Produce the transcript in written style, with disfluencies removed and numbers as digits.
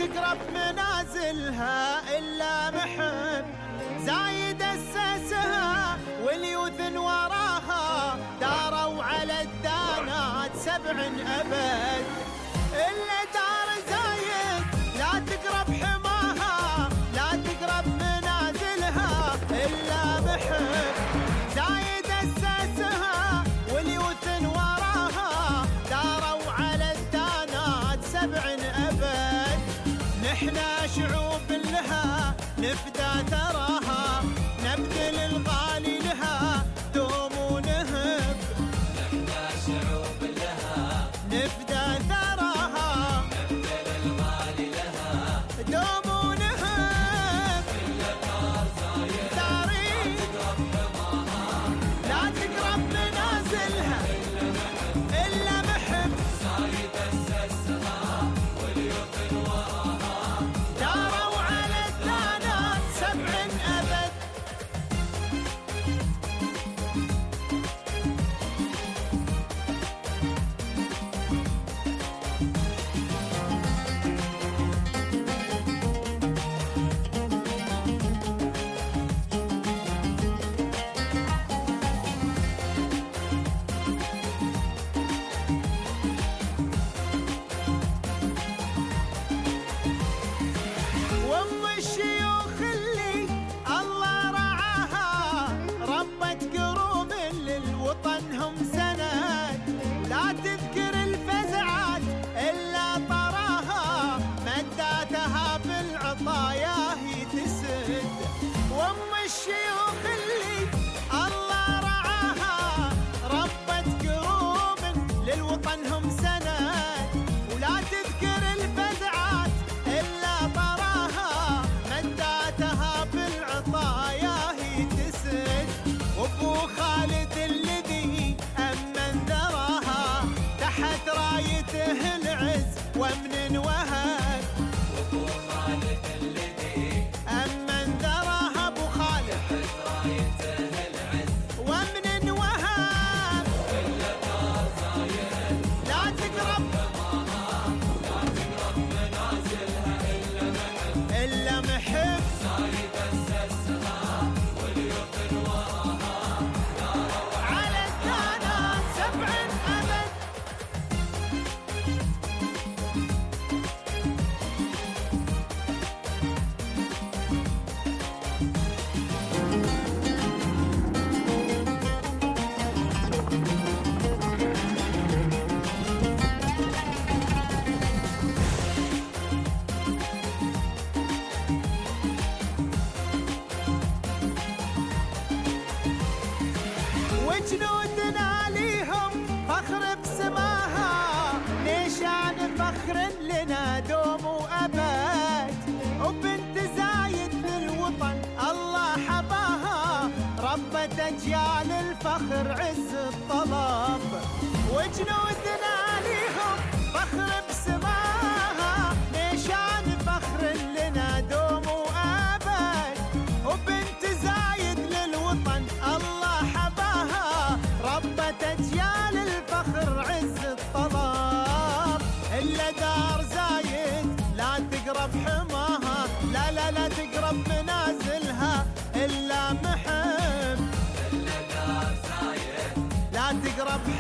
تقرب منازلها إلا محب زايد أسسها واليوث وراها داروا على الدانات 7 أبد. إلا دار زايد لا تقرب حماها لا تقرب منازلها إلا محب زايد أسسها واليوث وراها داروا على الدانات 7 أبد. نحنا شعوب لها نفدى ثراها نبذل الغالي لها دوم ونهب. نحنا شعوب لها نفدى ثراها نبذل الغالي لها دوم ونهب. إلا دار زايد تاريخ تقرب حماها لا تقرب منازلها إلا محب زايد أسسها واليوث وراها داروا على الدانات 7 أبد. وام الشيوخ اللي الله رعاها ربت قروب للوطن هم سند لا تذكر الفزعات إلا طراها مداتها بالعطايا هي تسد. وام الشيوخ اللي الله رعاها ربت قروب للوطن هم سند ولا تذكر الفزعات إلا طراها مداتها بالعطايا هي تسد. وابو خالد الذي أمن ذراها تحت رايته العز ومن وهب. وابو خالد الذي أمن ذراها ابو خالد تحت رايته العز ومن وهب. إلا دار زايد لا تقرب لا تقرب منازلها إلا محب إلا محب زايد أسسها واليوث وراها داروا على الدانات 7 أبد. وجنودنا ليهم فخر بسماها نيشان فخر لنا دوم وأبد. وبنت زايد للوطن الله حباها ربت أجيال الفخر عز الطلب. وجنودنا ليهم فخر بسماها نيشان فخر لنا دوم وأبد. وبنت زايد للوطن الله حباها ربت أجيال الفخر عز الطلب. إلا دار زايد لا تقرب حماها لا لا لا تقرب منازلها إلا محب. إلا دار زايد لا تقرب